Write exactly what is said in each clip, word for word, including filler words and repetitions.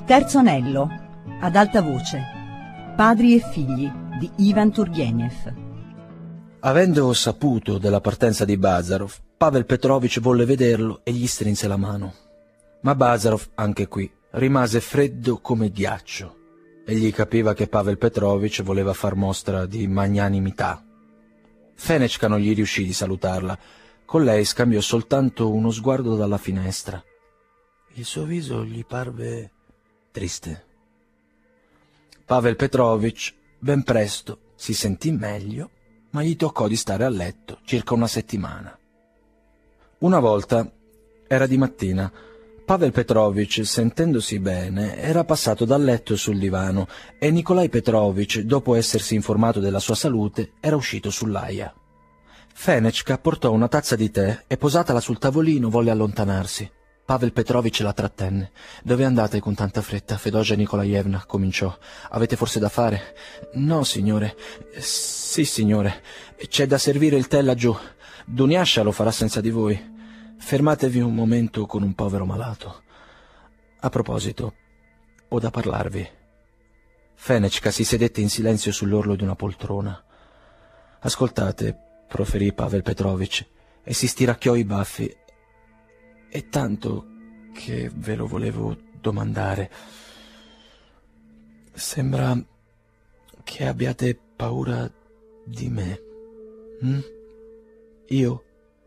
Terzo anello, ad alta voce, Padri e figli di Ivan Turgenev. Avendo saputo della partenza di Bazarov, Pavel Petrovich volle vederlo e gli strinse la mano. Ma Bazarov, anche qui, rimase freddo come ghiaccio. Egli capiva che Pavel Petrovich voleva far mostra di magnanimità. Fenechka non gli riuscì di salutarla. Con lei scambiò soltanto uno sguardo dalla finestra. Il suo viso gli parve triste. Pavel Petrovich ben presto si sentì meglio, ma gli toccò di stare a letto circa una settimana. Una volta, era di mattina, Pavel Petrovich, sentendosi bene, era passato dal letto sul divano e Nikolai Petrovich, dopo essersi informato della sua salute, era uscito sull'aia. Fenechka portò una tazza di tè e, posatala sul tavolino, volle allontanarsi. Pavel Petrovich la trattenne. «Dove andate con tanta fretta?» Fedosia Nikolaevna cominciò. «Avete forse da fare?» «No, signore». «Sì, signore. C'è da servire il tè laggiù. Dunyasha lo farà senza di voi. Fermatevi un momento con un povero malato. A proposito, ho da parlarvi». Fenechka si sedette in silenzio sull'orlo di una poltrona. «Ascoltate», proferì Pavel Petrovich, e si stiracchiò i baffi. «È tanto che ve lo volevo domandare. Sembra che abbiate paura di me. Hm? Io?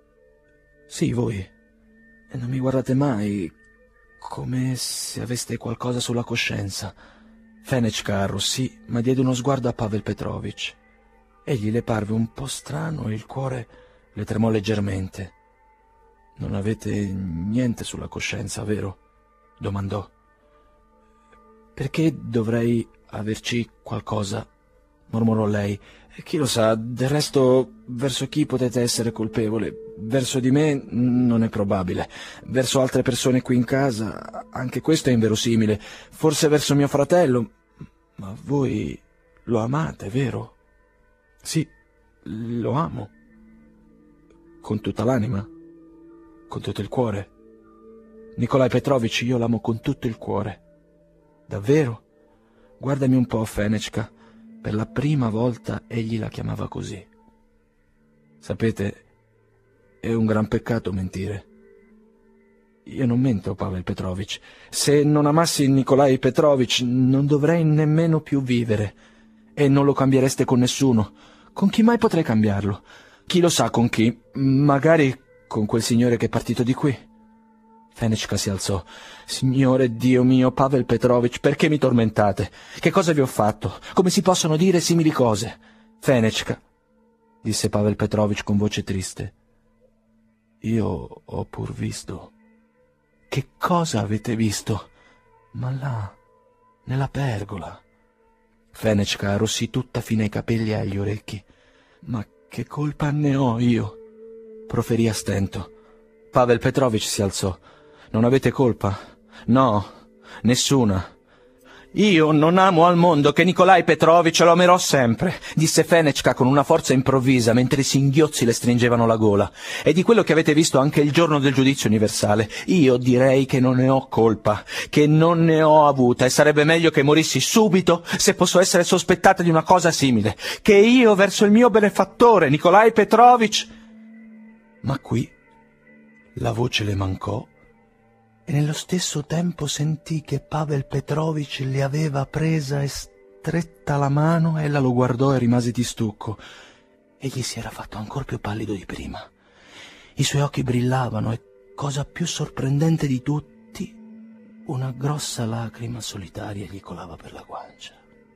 Sì, voi. E non mi guardate mai, come se aveste qualcosa sulla coscienza». Fenechka arrossì, ma diede uno sguardo a Pavel Petrovich. Egli le parve un po' strano e il cuore le tremò leggermente. «Non avete niente sulla coscienza, vero?» domandò. «Perché dovrei averci qualcosa?» mormorò lei. «Chi lo sa, del resto verso chi potete essere colpevole? Verso di me non è probabile. Verso altre persone qui in casa anche questo è inverosimile. Forse verso mio fratello. Ma voi lo amate, vero?» «Sì, lo amo. Con tutta l'anima. Con tutto il cuore. Nikolai Petrovich, io l'amo con tutto il cuore. Davvero? Guardami un po', Fenechka». Per la prima volta egli la chiamava così. «Sapete, è un gran peccato mentire. Io non mento, Pavel Petrovich. Se non amassi Nikolai Petrovich non dovrei nemmeno più vivere. E non lo cambiereste con nessuno. Con chi mai potrei cambiarlo? Chi lo sa con chi? Magari con quel signore che è partito di qui». Fenechka si alzò. «Signore Dio mio, Pavel Petrovich, perché mi tormentate? Che cosa vi ho fatto? Come si possono dire simili cose?» «Fenechka», disse Pavel Petrovich con voce triste, «io ho pur visto». «Che cosa avete visto?» «Ma là, nella pergola». Fenechka arrossì tutta fino ai capelli e agli orecchi. «Ma che colpa ne ho io?» proferì a stento. Pavel Petrovich si alzò. «Non avete colpa?» «No, nessuna». «Io non amo al mondo che Nikolai Petrovich, lo amerò sempre», disse Fenechka con una forza improvvisa mentre i singhiozzi le stringevano la gola. «E di quello che avete visto anche il giorno del giudizio universale, io direi che non ne ho colpa, che non ne ho avuta, e sarebbe meglio che morissi subito se posso essere sospettata di una cosa simile, che io verso il mio benefattore Nikolai Petrovich...» Ma qui la voce le mancò e nello stesso tempo sentì che Pavel Petrovich le aveva presa e stretta la mano. Ella lo guardò e rimase di stucco. Egli si era fatto ancor più pallido di prima. I suoi occhi brillavano e, cosa più sorprendente di tutti, una grossa lacrima solitaria gli colava per la guancia.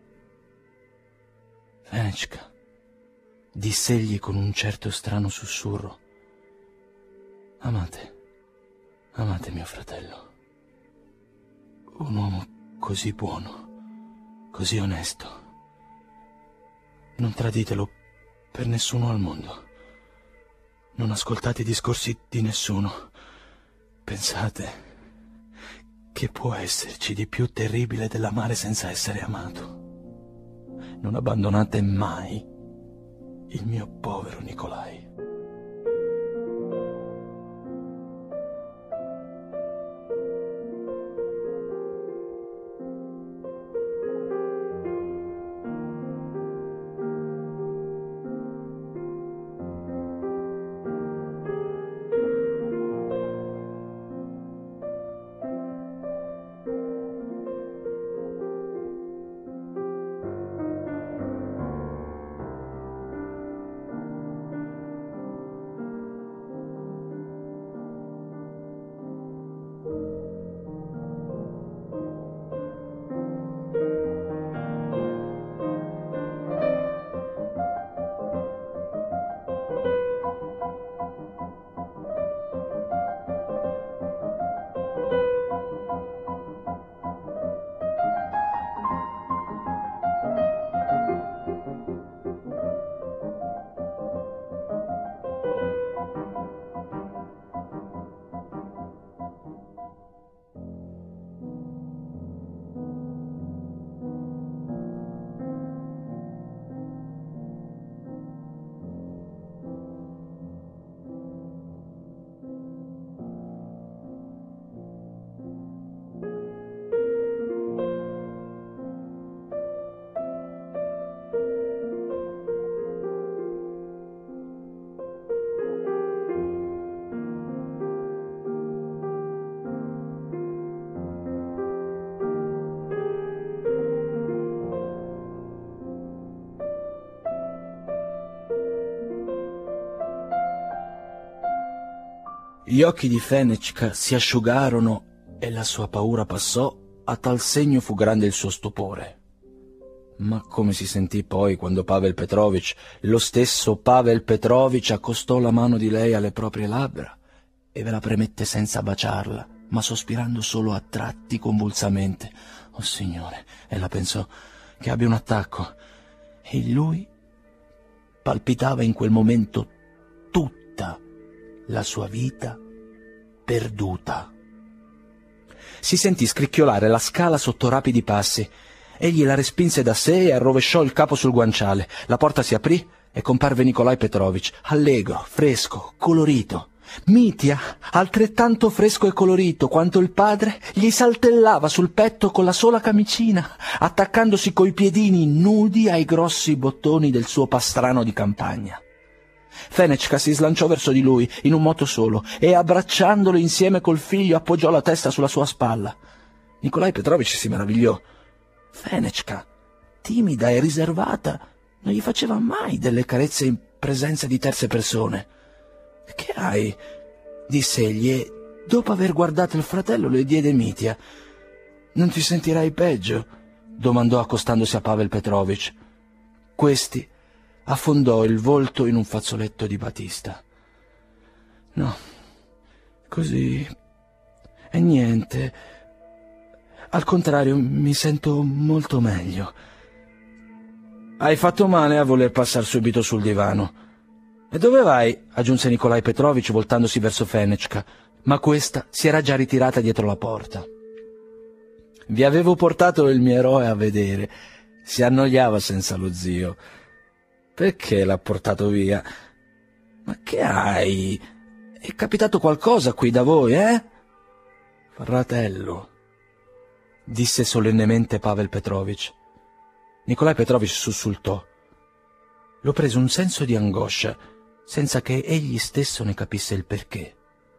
«Fenechka», diss'egli con un certo strano sussurro, «amate, amate mio fratello. Un uomo così buono, così onesto. Non traditelo per nessuno al mondo. Non ascoltate i discorsi di nessuno. Pensate che può esserci di più terribile dell'amare senza essere amato. Non abbandonate mai il mio povero Nikolai». Gli occhi di Fenechka si asciugarono e la sua paura passò, a tal segno fu grande il suo stupore. Ma come si sentì poi quando Pavel Petrovich, lo stesso Pavel Petrovich, accostò la mano di lei alle proprie labbra e ve la premette senza baciarla, ma sospirando solo a tratti convulsamente. Oh Signore, ella pensò che abbia un attacco. E lui palpitava in quel momento tutta la sua vita perduta. Si sentì scricchiolare la scala sotto rapidi passi. Egli la respinse da sé e arrovesciò il capo sul guanciale. La porta si aprì e comparve Nikolaj Petrovich, allegro, fresco, colorito. Mitya, altrettanto fresco e colorito quanto il padre, gli saltellava sul petto con la sola camicina, attaccandosi coi piedini nudi ai grossi bottoni del suo pastrano di campagna. Fenechka si slanciò verso di lui in un moto solo e, abbracciandolo insieme col figlio, appoggiò la testa sulla sua spalla. Nikolaj Petrovich si meravigliò. Fenechka, timida e riservata, non gli faceva mai delle carezze in presenza di terze persone. «Che hai?» disse egli e, dopo aver guardato il fratello, le diede Mitya. «Non ti sentirai peggio?» domandò accostandosi a Pavel Petrovich. Questi affondò il volto in un fazzoletto di batista. «No, così è niente. Al contrario, mi sento molto meglio». «Hai fatto male a voler passare subito sul divano». «E dove vai?» aggiunse Nikolaj Petrovich voltandosi verso Fenechka, ma questa si era già ritirata dietro la porta. «Vi avevo portato il mio eroe a vedere. Si annoiava senza lo zio. Perché l'ha portato via?» «Ma che hai? È capitato qualcosa qui da voi, eh?» «Fratello», disse solennemente Pavel Petrovich. Nikolaj Petrovich sussultò. Lo prese un senso di angoscia, senza che egli stesso ne capisse il perché.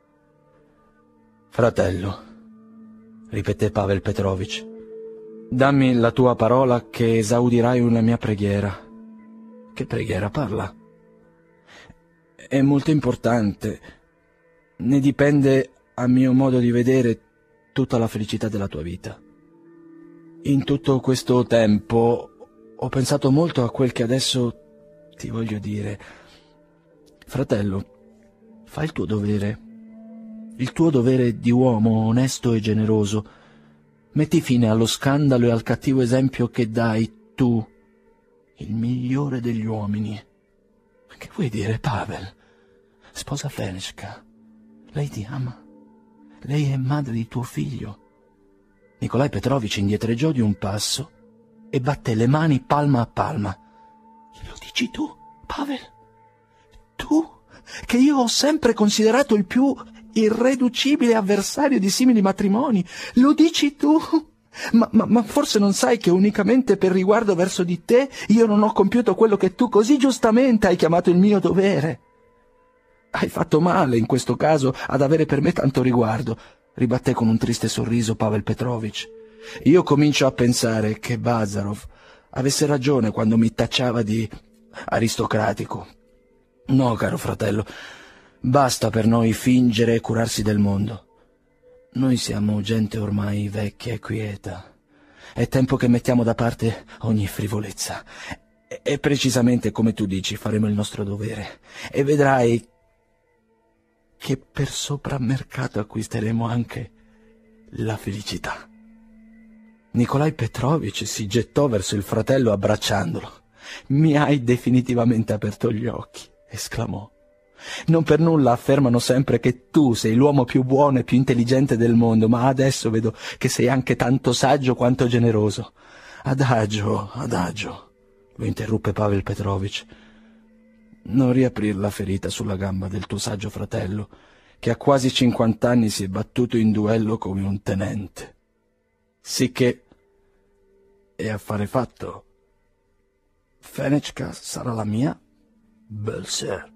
«Fratello», ripeté Pavel Petrovich, «dammi la tua parola che esaudirai una mia preghiera». «Che preghiera? Parla». «È molto importante. Ne dipende, a mio modo di vedere, tutta la felicità della tua vita. In tutto questo tempo ho pensato molto a quel che adesso ti voglio dire. Fratello, fai il tuo dovere, il tuo dovere di uomo onesto e generoso. Metti fine allo scandalo e al cattivo esempio che dai tu, il migliore degli uomini». «Che vuoi dire, Pavel? Sposa Fenechka. Lei ti ama. Lei è madre di tuo figlio». Nikolaj Petrovich indietreggiò di un passo e batté le mani palma a palma. «Lo dici tu, Pavel? Tu, che io ho sempre considerato il più irreducibile avversario di simili matrimoni? Lo dici tu? Ma, ma, ma forse non sai che unicamente per riguardo verso di te io non ho compiuto quello che tu così giustamente hai chiamato il mio dovere?» «Hai fatto male, in questo caso, ad avere per me tanto riguardo», ribatté con un triste sorriso Pavel Petrovich. «Io comincio a pensare che Bazarov avesse ragione quando mi tacciava di aristocratico. No, caro fratello, basta per noi fingere e curarsi del mondo. Noi siamo gente ormai vecchia e quieta. È tempo che mettiamo da parte ogni frivolezza. E, e precisamente come tu dici, faremo il nostro dovere. E vedrai che per soprammercato acquisteremo anche la felicità». Nikolaj Petrovich si gettò verso il fratello abbracciandolo. «Mi hai definitivamente aperto gli occhi», esclamò. «Non per nulla affermano sempre che tu sei l'uomo più buono e più intelligente del mondo, ma adesso vedo che sei anche tanto saggio quanto generoso». «Adagio, adagio», lo interruppe Pavel Petrovich. «Non riaprir la ferita sulla gamba del tuo saggio fratello, che a quasi cinquant'anni si è battuto in duello come un tenente. Sicché è affare fatto. Fenechka sarà la mia belle-sœur».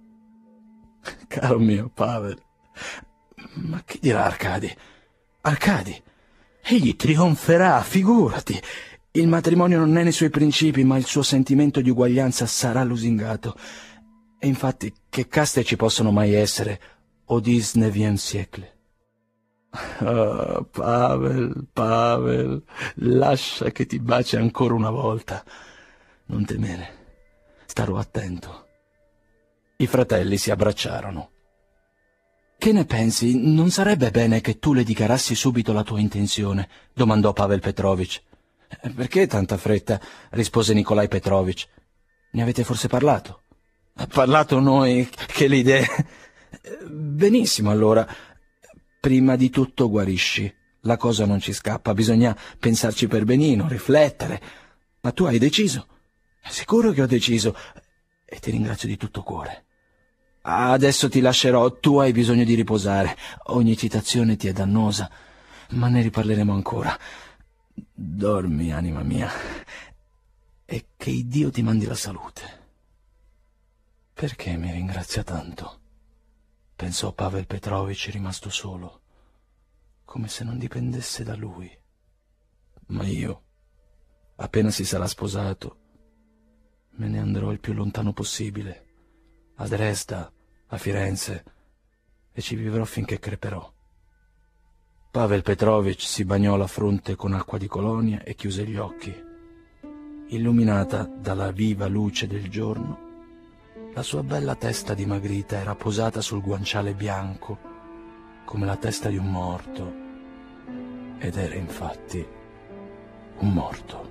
«Caro mio Pavel, ma che dirà Arkady? Arkady, egli trionferà, figurati. Il matrimonio non è nei suoi principi, ma il suo sentimento di uguaglianza sarà lusingato. E infatti, che caste ci possono mai essere au dix-neuvième siècle. Ah, Pavel, Pavel, lascia che ti baci ancora una volta. Non temere, starò attento. I fratelli si abbracciarono. Che ne pensi? Non sarebbe bene che tu le dichiarassi subito la tua intenzione? Domandò Pavel Petrovich. Perché tanta fretta? Rispose Nikolai Petrovich. Ne avete forse parlato? Parlato noi? Che l'idea! Benissimo, allora. Prima di tutto guarisci. La cosa non ci scappa, bisogna pensarci per benino, riflettere. Ma tu hai deciso? Sicuro che ho deciso. E ti ringrazio di tutto cuore. Adesso ti lascerò, tu hai bisogno di riposare. Ogni citazione ti è dannosa, ma ne riparleremo ancora. Dormi, anima mia, e che Dio ti mandi la salute. Perché mi ringrazia tanto? Pensò Pavel Petrovich, rimasto solo, come se non dipendesse da lui. Ma io, appena si sarà sposato, me ne andrò il più lontano possibile, a Dresda, a Firenze, e ci vivrò finché creperò. Pavel Petrovich si bagnò la fronte con acqua di colonia e chiuse gli occhi. Illuminata dalla viva luce del giorno, la sua bella testa dimagrita era posata sul guanciale bianco, come la testa di un morto, ed era infatti un morto.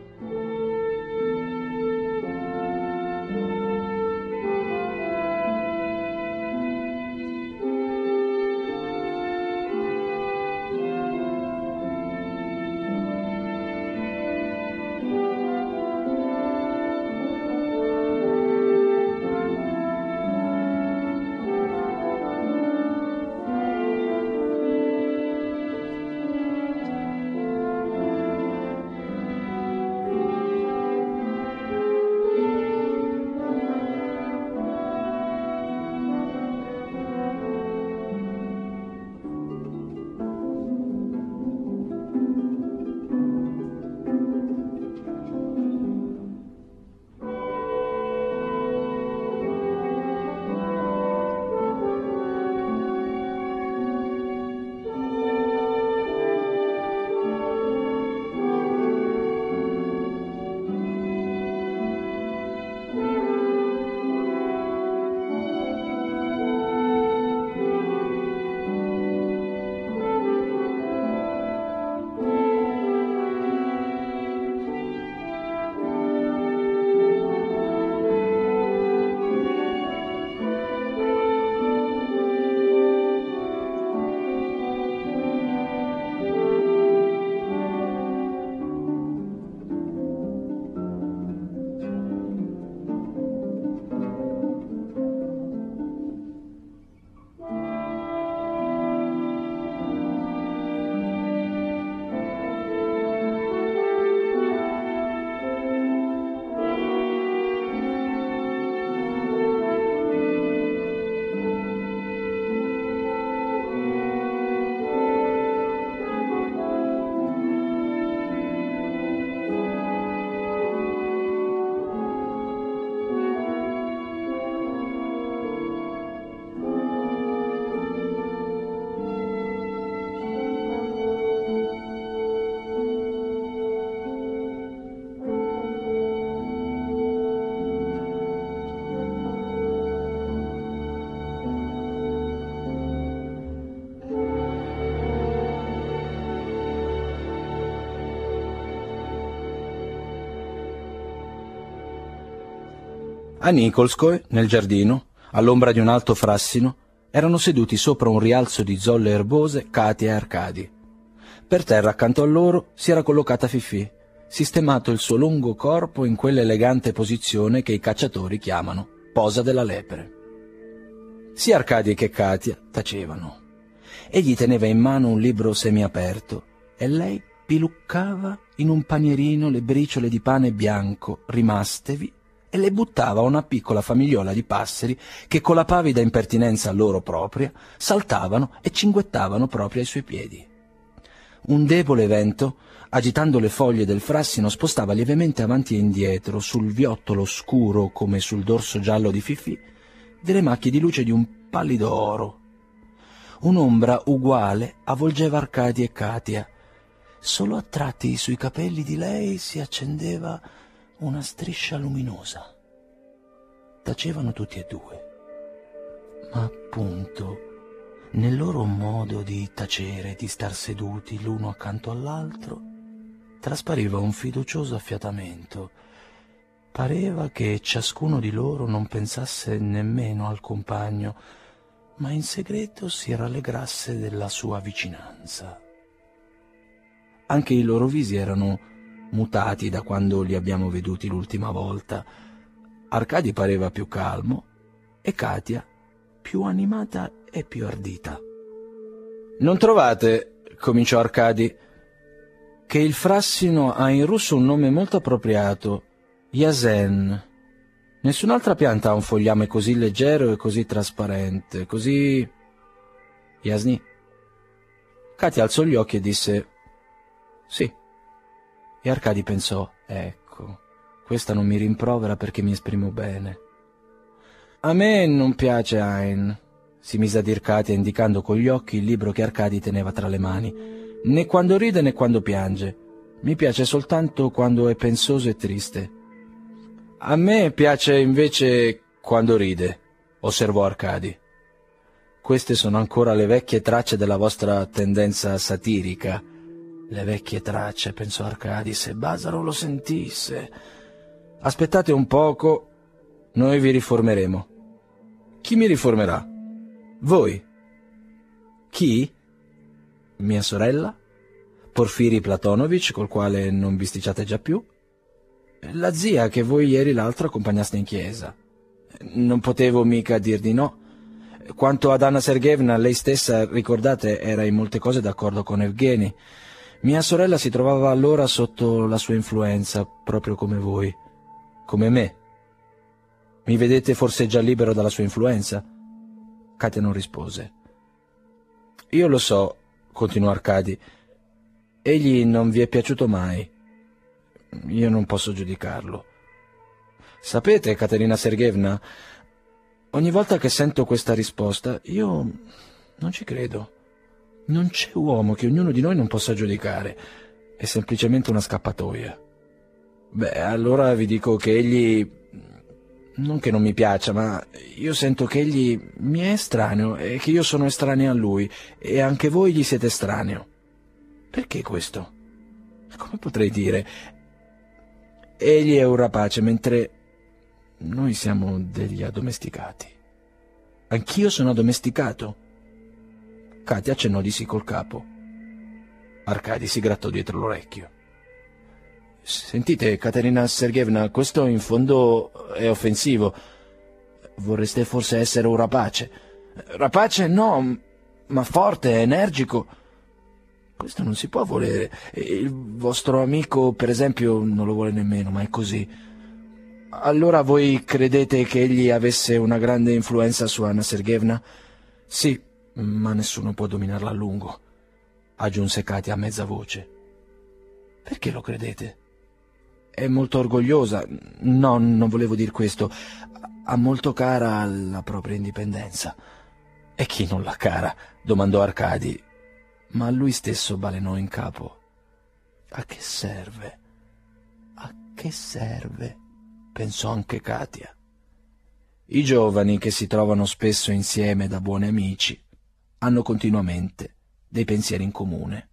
A Nikolskoe, nel giardino, all'ombra di un alto frassino, erano seduti sopra un rialzo di zolle erbose Katia e Arkady. Per terra accanto a loro si era collocata Fifì, sistemato il suo lungo corpo in quell'elegante posizione che i cacciatori chiamano posa della lepre. Sia Arkady che Katia tacevano. Egli teneva in mano un libro semiaperto e lei piluccava in un panierino le briciole di pane bianco rimastevi e le buttava una piccola famigliola di passeri che con la pavida impertinenza loro propria saltavano e cinguettavano proprio ai suoi piedi. Un debole vento, agitando le foglie del frassino, spostava lievemente avanti e indietro sul viottolo scuro come sul dorso giallo di Fifì delle macchie di luce di un pallido oro un'ombra uguale avvolgeva Arcadi e Katia. Solo a tratti sui capelli di lei si accendeva una striscia luminosa. Tacevano tutti e due. Ma appunto, nel loro modo di tacere, di star seduti l'uno accanto all'altro, traspariva un fiducioso affiatamento. Pareva che ciascuno di loro non pensasse nemmeno al compagno, ma in segreto si rallegrasse della sua vicinanza. Anche i loro visi erano mutati da quando li abbiamo veduti l'ultima volta. Arcadi pareva più calmo e Katia più animata e più ardita. «Non trovate», cominciò Arcadi, «che il frassino ha in russo un nome molto appropriato, Yasen. Nessun'altra pianta ha un fogliame così leggero e così trasparente, così... Yasni?» Katia alzò gli occhi e disse «Sì». E Arcadi pensò, ecco, questa non mi rimprovera perché mi esprimo bene. «A me non piace Ein», si mise a dir Katia indicando con gli occhi il libro che Arcadi teneva tra le mani, «né quando ride né quando piange. Mi piace soltanto quando è pensoso e triste». «A me piace invece quando ride», osservò Arcadi. «Queste sono ancora le vecchie tracce della vostra tendenza satirica». «Le vecchie tracce», pensò Arcadi, «se Basaro lo sentisse». «Aspettate un poco, noi vi riformeremo». «Chi mi riformerà?» «Voi». «Chi?» «Mia sorella? Porfiri Platonovic, col quale non bisticciate già più?» «La zia che voi ieri l'altro accompagnaste in chiesa». «Non potevo mica dir di no. Quanto ad Anna Sergeevna, lei stessa, ricordate, era in molte cose d'accordo con Evgeny. Mia sorella si trovava allora sotto la sua influenza, proprio come voi. Come me. Mi vedete forse già libero dalla sua influenza?» Katia non rispose. «Io lo so», continuò Arcadi. «Egli non vi è piaciuto mai. Io non posso giudicarlo. Sapete, Caterina Sergeevna, ogni volta che sento questa risposta, io non ci credo. Non c'è uomo che ognuno di noi non possa giudicare. È semplicemente una scappatoia. Beh, allora vi dico che egli... non che non mi piaccia, ma io sento che egli mi è estraneo e che io sono estraneo a lui e anche voi gli siete estraneo. Perché questo? Come potrei dire? Egli è un rapace, mentre noi siamo degli addomesticati. Anch'io sono addomesticato?» Katia accennò di sì col capo. Arcadi si grattò dietro l'orecchio. «Sentite, Caterina Sergeevna, questo in fondo è offensivo. Vorreste forse essere un rapace. Rapace no, ma forte, energico. Questo non si può volere. Il vostro amico, per esempio, non lo vuole nemmeno, ma è così. Allora voi credete che egli avesse una grande influenza su Anna Sergeevna?» «Sì, ma nessuno può dominarla a lungo», aggiunse Katia a mezza voce. «Perché lo credete?» «È molto orgogliosa». «No, non volevo dir questo. Ha molto cara la propria indipendenza». «E chi non l'ha cara?» domandò Arcadi, ma lui stesso balenò in capo. «A che serve? A che serve?» pensò anche Katia. I giovani, che si trovano spesso insieme da buoni amici, hanno continuamente dei pensieri in comune.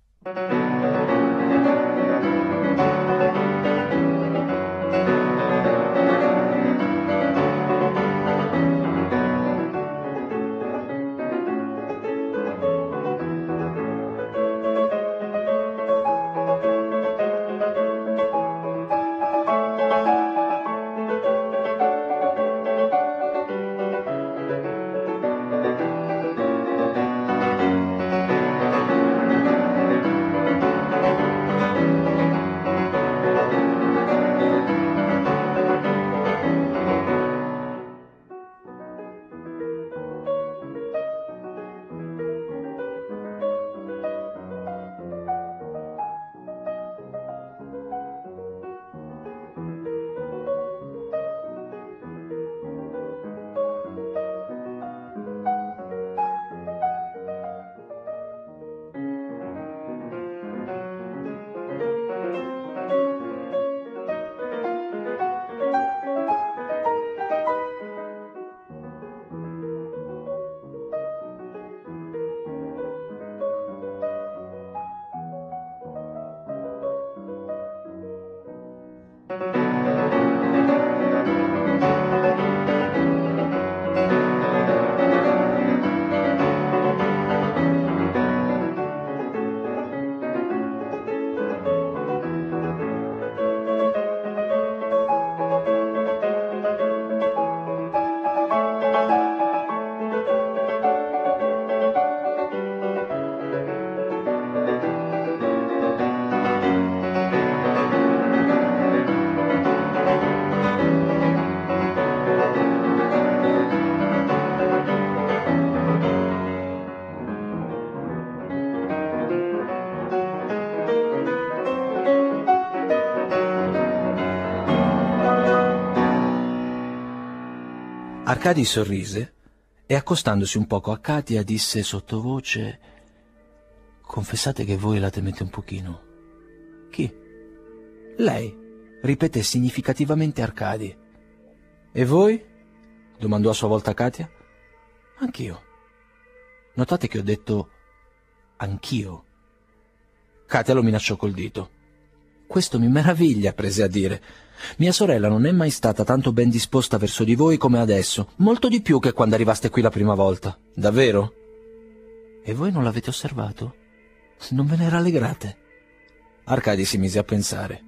Arkady sorrise e, accostandosi un poco a Katia, disse sottovoce: «Confessate che voi la temete un pochino». «Chi?» «Lei», ripeté significativamente Arkady. «E voi?» domandò a sua volta Katia. «Anch'io». Notate che ho detto «anch'io». Katia lo minacciò col dito. «Questo mi meraviglia», prese a dire. «Mia sorella non è mai stata tanto ben disposta verso di voi come adesso, molto di più che quando arrivaste qui la prima volta. Davvero?» «E voi non l'avete osservato? Non ve ne rallegrate?» Arkady si mise a pensare.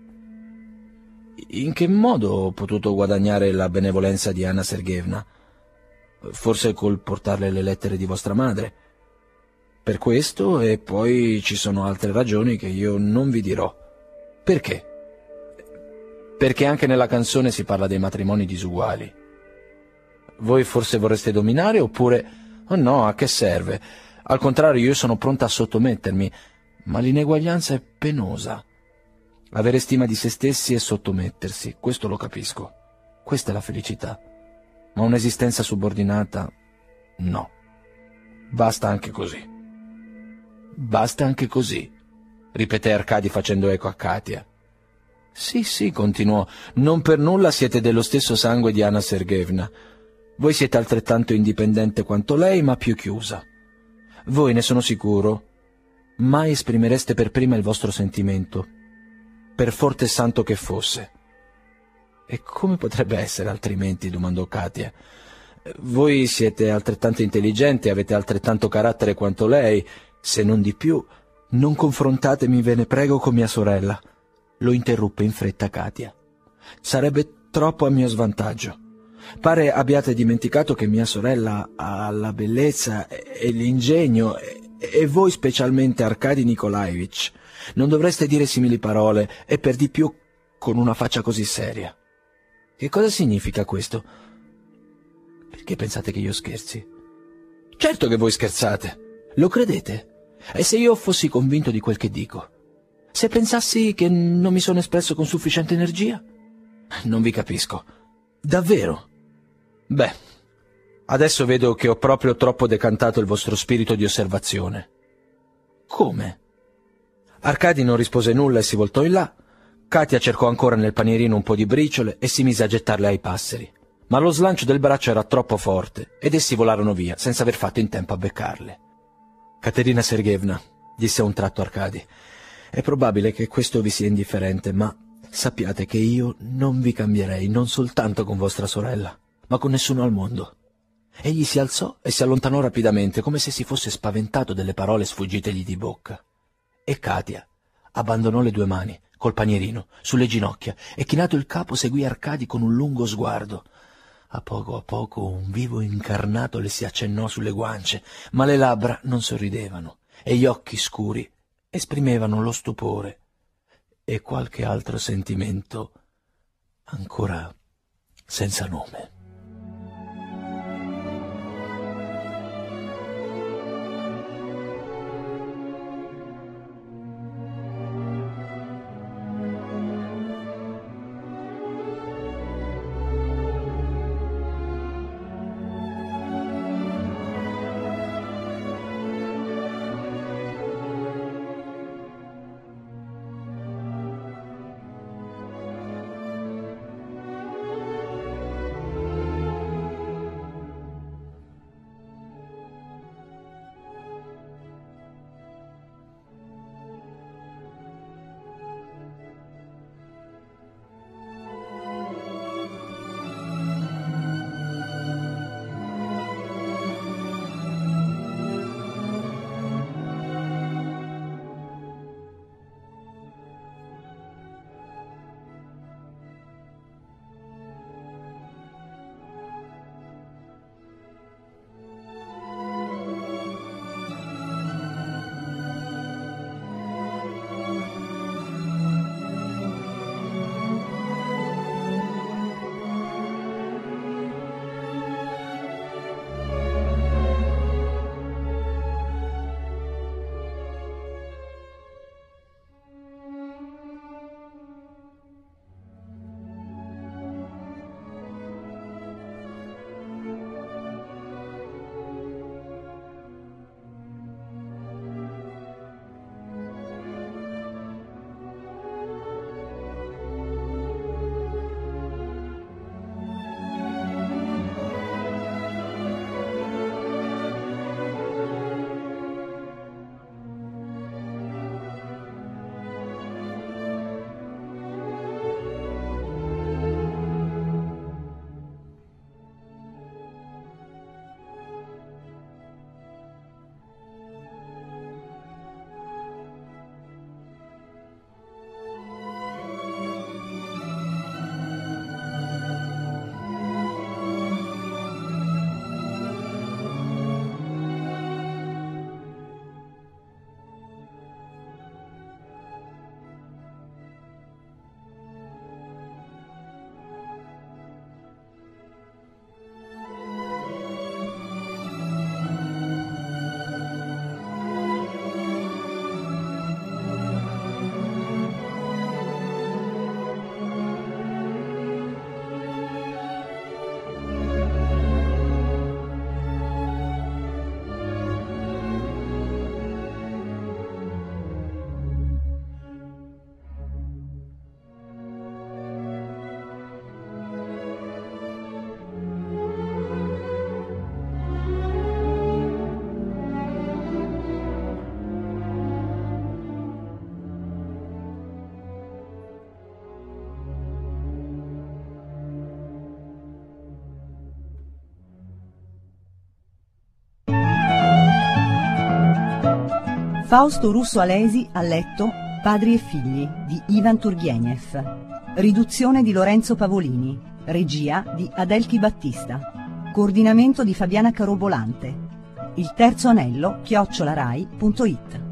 «In che modo ho potuto guadagnare la benevolenza di Anna Sergeevna? Forse col portarle le lettere di vostra madre. Per questo, e poi ci sono altre ragioni che io non vi dirò. Perché? Perché anche nella canzone si parla dei matrimoni disuguali. Voi forse vorreste dominare, oppure... Oh no, a che serve? Al contrario, io sono pronta a sottomettermi, ma l'ineguaglianza è penosa. Avere stima di se stessi e sottomettersi, questo lo capisco. Questa è la felicità. Ma un'esistenza subordinata, no. Basta anche così. Basta anche così, ripeté Arkady facendo eco a Katia. Sì, sì, continuò, non per nulla siete dello stesso sangue di Anna Sergeevna. Voi siete altrettanto indipendente quanto lei, ma più chiusa. Voi, ne sono sicuro, mai esprimereste per prima il vostro sentimento, per forte e santo che fosse. E come potrebbe essere altrimenti? Domandò Katia. Voi siete altrettanto intelligente e avete altrettanto carattere quanto lei, se non di più. Non confrontatemi, ve ne prego, con mia sorella. Lo interruppe in fretta Katia. Sarebbe troppo a mio svantaggio. Pare abbiate dimenticato che mia sorella ha la bellezza e l'ingegno, e voi specialmente Arkady Nikolaevich. Non dovreste dire simili parole, e per di più con una faccia così seria. Che cosa significa questo? Perché pensate che io scherzi? Certo che voi scherzate. Lo credete? E se io fossi convinto di quel che dico? Se pensassi che non mi sono espresso con sufficiente energia? Non vi capisco. Davvero? Beh, adesso vedo che ho proprio troppo decantato il vostro spirito di osservazione. Come? Arkady non rispose nulla e si voltò in là. Katia cercò ancora nel panierino un po' di briciole e si mise a gettarle ai passeri. Ma lo slancio del braccio era troppo forte ed essi volarono via senza aver fatto in tempo a beccarle. Katerina Sergeevna, disse a un tratto Arkady, è probabile che questo vi sia indifferente, ma sappiate che io non vi cambierei, non soltanto con vostra sorella, ma con nessuno al mondo. Egli si alzò e si allontanò rapidamente, come se si fosse spaventato delle parole sfuggitegli di bocca. E Katia abbandonò le due mani, col panierino, sulle ginocchia, e chinato il capo seguì Arkady con un lungo sguardo. A poco a poco un vivo incarnato le si accennò sulle guance, ma le labbra non sorridevano, e gli occhi scuri esprimevano lo stupore e qualche altro sentimento ancora senza nome. Fausto Russo Alesi ha letto Padri e figli di Ivan Turgenev. Riduzione di Lorenzo Pavolini. Regia di Adelchi Battista. Coordinamento di Fabiana Carobolante. Il terzo anello chiocciola rai punto it.